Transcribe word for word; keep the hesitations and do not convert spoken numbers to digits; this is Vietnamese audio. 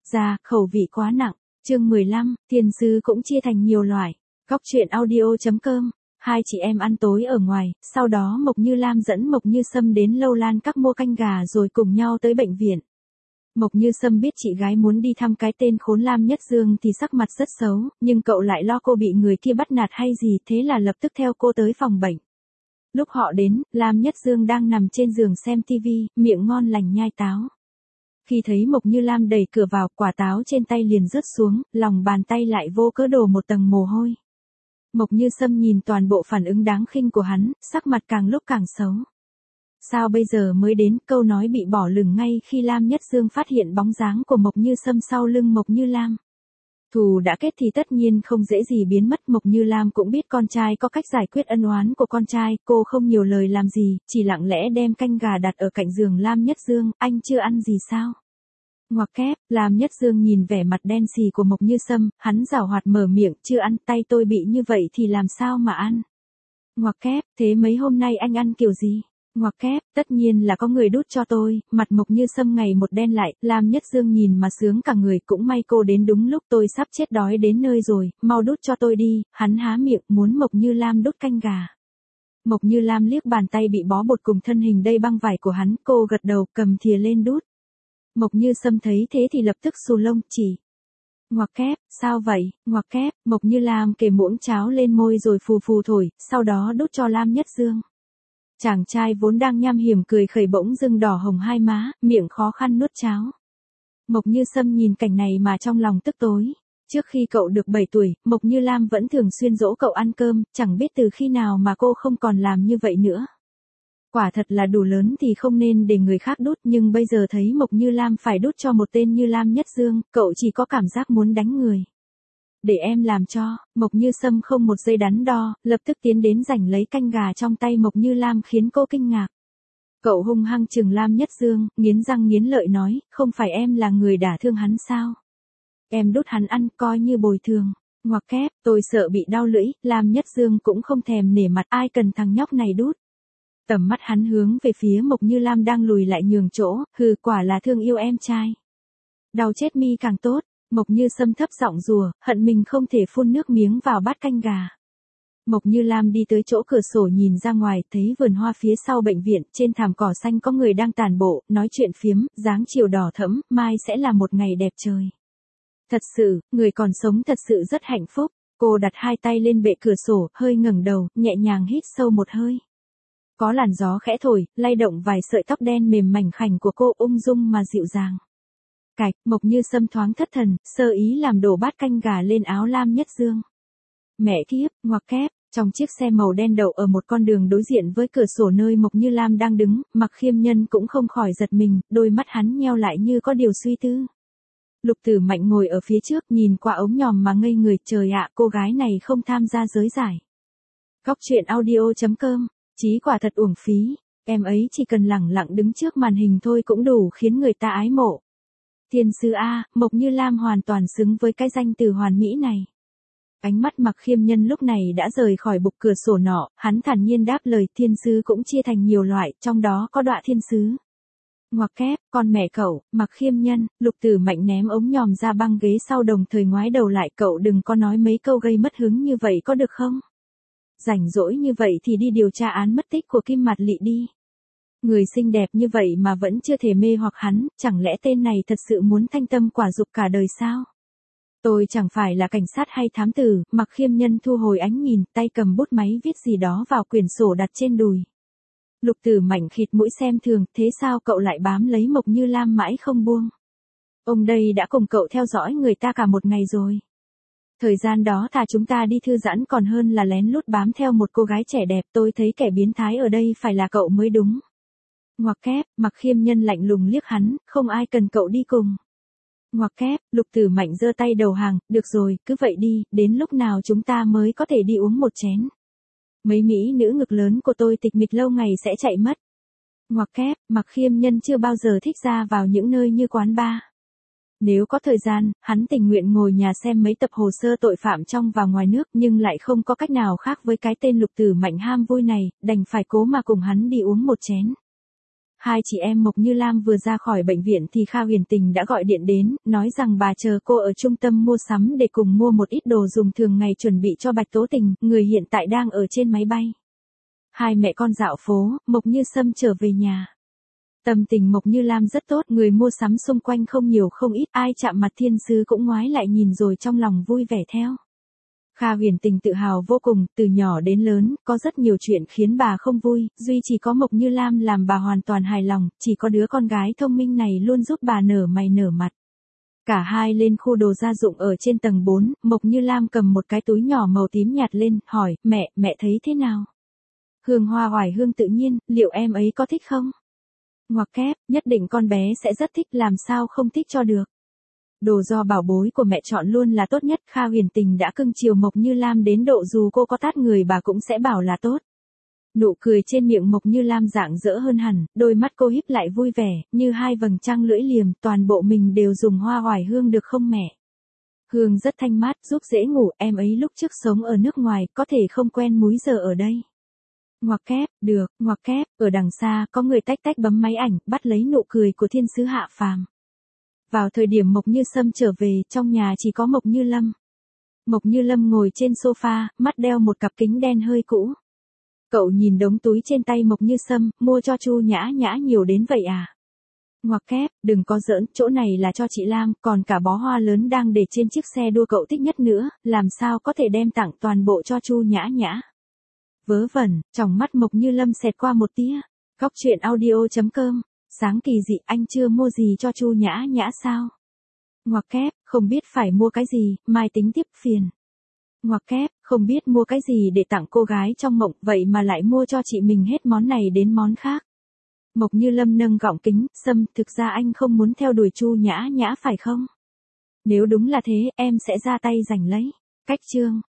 ra, khẩu vị quá nặng. Chương mười lăm, thiên sứ cũng chia thành nhiều loại. Góc truyện audio.com. Hai chị em ăn tối ở ngoài, sau đó Mộc Như Lam dẫn Mộc Như Sâm đến Lâu Lan Các mua canh gà rồi cùng nhau tới bệnh viện. Mộc Như Sâm biết chị gái muốn đi thăm cái tên khốn Lam Nhất Dương thì sắc mặt rất xấu, nhưng cậu lại lo cô bị người kia bắt nạt hay gì, thế là lập tức theo cô tới phòng bệnh. Lúc họ đến, Lam Nhất Dương đang nằm trên giường xem tivi, miệng ngon lành nhai táo. Khi thấy Mộc Như Lam đẩy cửa vào, quả táo trên tay liền rớt xuống, lòng bàn tay lại vô cớ đổ một tầng mồ hôi. Mộc Như Sâm nhìn toàn bộ phản ứng đáng khinh của hắn, sắc mặt càng lúc càng xấu. Sao bây giờ mới đến, câu nói bị bỏ lửng ngay khi Lam Nhất Dương phát hiện bóng dáng của Mộc Như Sâm sau lưng Mộc Như Lam. Thù đã kết thì tất nhiên không dễ gì biến mất. Mộc Như Lam cũng biết con trai có cách giải quyết ân oán của con trai, cô không nhiều lời làm gì, chỉ lặng lẽ đem canh gà đặt ở cạnh giường Lam Nhất Dương. Anh chưa ăn gì sao? Ngoặc kép, Lam Nhất Dương nhìn vẻ mặt đen xì của Mộc Như Sâm, hắn giảo hoạt mở miệng, chưa ăn, tay tôi bị như vậy thì làm sao mà ăn? Ngoặc kép, thế mấy hôm nay anh ăn kiểu gì? Ngoặc kép, tất nhiên là có người đút cho tôi. Mặt Mộc Như Sâm ngày một đen lại, Lam Nhất Dương nhìn mà sướng cả người, cũng may cô đến đúng lúc, tôi sắp chết đói đến nơi rồi, mau đút cho tôi đi. Hắn há miệng muốn Mộc Như Lam đút canh gà. Mộc Như Lam liếc bàn tay bị bó bột cùng thân hình đầy băng vải của hắn, cô gật đầu cầm thìa lên đút. Mộc Như Sâm thấy thế thì lập tức xù lông, chỉ. Ngoặc kép, sao vậy? Ngoặc kép, Mộc Như Lam kề muỗng cháo lên môi rồi phù phù thổi, sau đó đút cho Lam Nhất Dương. Chàng trai vốn đang nham hiểm cười khẩy bỗng dưng đỏ hồng hai má, miệng khó khăn nuốt cháo. Mộc Như Sâm nhìn cảnh này mà trong lòng tức tối. Trước khi cậu được bảy tuổi, Mộc Như Lam vẫn thường xuyên dỗ cậu ăn cơm, chẳng biết từ khi nào mà cô không còn làm như vậy nữa. Quả thật là đủ lớn thì không nên để người khác đút, nhưng bây giờ thấy Mộc Như Lam phải đút cho một tên như Lam Nhất Dương, cậu chỉ có cảm giác muốn đánh người. Để em làm cho. Mộc Như Sâm không một giây đắn đo, lập tức tiến đến giành lấy canh gà trong tay Mộc Như Lam khiến cô kinh ngạc. Cậu hung hăng chừng Lam Nhất Dương, nghiến răng nghiến lợi nói, không phải em là người đả thương hắn sao? Em đút hắn ăn coi như bồi thường. Ngoặc kép, tôi sợ bị đau lưỡi. Lam Nhất Dương cũng không thèm nể mặt, ai cần thằng nhóc này đút. Tầm mắt hắn hướng về phía Mộc Như Lam đang lùi lại nhường chỗ, hừ, quả là thương yêu em trai. Đau chết mi càng tốt. Mộc Như Sâm thấp giọng rùa, hận mình không thể phun nước miếng vào bát canh gà. Mộc Như Lam đi tới chỗ cửa sổ nhìn ra ngoài, thấy vườn hoa phía sau bệnh viện, trên thảm cỏ xanh có người đang tản bộ, nói chuyện phiếm, dáng chiều đỏ thẫm, mai sẽ là một ngày đẹp trời. Thật sự, người còn sống thật sự rất hạnh phúc. Cô đặt hai tay lên bệ cửa sổ, hơi ngẩng đầu, nhẹ nhàng hít sâu một hơi. Có làn gió khẽ thổi, lay động vài sợi tóc đen mềm mảnh khảnh của cô, ung dung mà dịu dàng. Cạch, Mộc Như Sâm thoáng thất thần, sơ ý làm đổ bát canh gà lên áo Lam Nhất Dương. Mẹ kiếp, ngoặc kép, trong chiếc xe màu đen đậu ở một con đường đối diện với cửa sổ nơi Mộc Như Lam đang đứng, Mặc Khiêm Nhân cũng không khỏi giật mình, đôi mắt hắn nheo lại như có điều suy tư. Lục Tử Mạnh ngồi ở phía trước nhìn qua ống nhòm mà ngây người, trời ạ, cô gái này không tham gia giới giải. Góc truyện audio.com, chí quả thật uổng phí, em ấy chỉ cần lẳng lặng đứng trước màn hình thôi cũng đủ khiến người ta ái mộ. Thiên sứ A, Mộc Như Lam hoàn toàn xứng với cái danh từ hoàn mỹ này. Ánh mắt Mặc Khiêm Nhân lúc này đã rời khỏi bục cửa sổ nọ, hắn thản nhiên đáp lời, thiên sứ cũng chia thành nhiều loại, trong đó có đọa thiên sứ. Ngoặc kép, con mẹ cậu. Mặc Khiêm Nhân, Lục Tử Mạnh ném ống nhòm ra băng ghế sau đồng thời ngoái đầu lại, cậu đừng có nói mấy câu gây mất hứng như vậy có được không? Rảnh rỗi như vậy thì đi điều tra án mất tích của Kim Mạt Lị đi. Người xinh đẹp như vậy mà vẫn chưa thể mê hoặc hắn, chẳng lẽ tên này thật sự muốn thanh tâm quả dục cả đời sao? Tôi chẳng phải là cảnh sát hay thám tử. Mặc Khiêm Nhân thu hồi ánh nhìn, tay cầm bút máy viết gì đó vào quyển sổ đặt trên đùi. Lục Tử Mạnh khịt mũi xem thường, thế sao cậu lại bám lấy Mộc Như Lam mãi không buông? Ông đây đã cùng cậu theo dõi người ta cả một ngày rồi. Thời gian đó thà chúng ta đi thư giãn còn hơn là lén lút bám theo một cô gái trẻ đẹp, tôi thấy kẻ biến thái ở đây phải là cậu mới đúng. Ngoặc kép, Mặc Khiêm Nhân lạnh lùng liếc hắn, không ai cần cậu đi cùng. Ngoặc kép, Lục Tử Mạnh giơ tay đầu hàng, được rồi, cứ vậy đi, đến lúc nào chúng ta mới có thể đi uống một chén. Mấy mỹ nữ ngực lớn của tôi tịch mịch lâu ngày sẽ chạy mất. Ngoặc kép, Mặc Khiêm Nhân chưa bao giờ thích ra vào những nơi như quán bar. Nếu có thời gian, hắn tình nguyện ngồi nhà xem mấy tập hồ sơ tội phạm trong và ngoài nước, nhưng lại không có cách nào khác với cái tên Lục Tử Mạnh ham vui này, đành phải cố mà cùng hắn đi uống một chén. Hai chị em Mộc Như Lam vừa ra khỏi bệnh viện thì Kha Huyền Tình đã gọi điện đến, nói rằng bà chờ cô ở trung tâm mua sắm để cùng mua một ít đồ dùng thường ngày chuẩn bị cho Bạch Tố Tình, người hiện tại đang ở trên máy bay. Hai mẹ con dạo phố, Mộc Như Sâm trở về nhà. Tâm tình Mộc Như Lam rất tốt, người mua sắm xung quanh không nhiều không ít, ai chạm mặt thiên sứ cũng ngoái lại nhìn rồi trong lòng vui vẻ theo. Kha Huyền Tình tự hào vô cùng, từ nhỏ đến lớn, có rất nhiều chuyện khiến bà không vui, duy chỉ có Mộc Như Lam làm bà hoàn toàn hài lòng, chỉ có đứa con gái thông minh này luôn giúp bà nở mày nở mặt. Cả hai lên khu đồ gia dụng ở trên tầng bốn, Mộc Như Lam cầm một cái túi nhỏ màu tím nhạt lên, hỏi, mẹ, mẹ thấy thế nào? Hương hoa oải hương tự nhiên, liệu em ấy có thích không? Ngoặc kép, nhất định con bé sẽ rất thích, làm sao không thích cho được. Đồ do bảo bối của mẹ chọn luôn là tốt nhất, Kha Huyền Tình đã cưng chiều Mộc Như Lam đến độ dù cô có tát người bà cũng sẽ bảo là tốt. Nụ cười trên miệng Mộc Như Lam rạng rỡ hơn hẳn, đôi mắt cô híp lại vui vẻ, như hai vầng trăng lưỡi liềm, toàn bộ mình đều dùng hoa oải hương được không mẹ? Hương rất thanh mát, giúp dễ ngủ, em ấy lúc trước sống ở nước ngoài, có thể không quen múi giờ ở đây. Ngoặc kép, được, ngoặc kép, ở đằng xa có người tách tách bấm máy ảnh, bắt lấy nụ cười của thiên sứ hạ phàm. Vào thời điểm Mộc Như Sâm trở về, trong nhà chỉ có Mộc Như Lâm. Mộc Như Lâm ngồi trên sofa, mắt đeo một cặp kính đen hơi cũ. Cậu nhìn đống túi trên tay Mộc Như Sâm, mua cho Chu Nhã Nhã nhiều đến vậy à? Ngoặc kép, đừng có giỡn, chỗ này là cho chị Lam, còn cả bó hoa lớn đang để trên chiếc xe đua cậu thích nhất nữa, làm sao có thể đem tặng toàn bộ cho Chu Nhã Nhã? Vớ vẩn, trong mắt Mộc Như Lâm xẹt qua một tia. Cóc truyện audio chấm com. Sáng kỳ dị, anh chưa mua gì cho Chu Nhã Nhã sao? Ngoặc kép, không biết phải mua cái gì, mai tính tiếp phiền. Ngoặc kép, không biết mua cái gì để tặng cô gái trong mộng, vậy mà lại mua cho chị mình hết món này đến món khác. Mộc Như Lâm nâng gọng kính, Sâm, thực ra anh không muốn theo đuổi Chu Nhã Nhã phải không? Nếu đúng là thế, em sẽ ra tay giành lấy. Cách chương.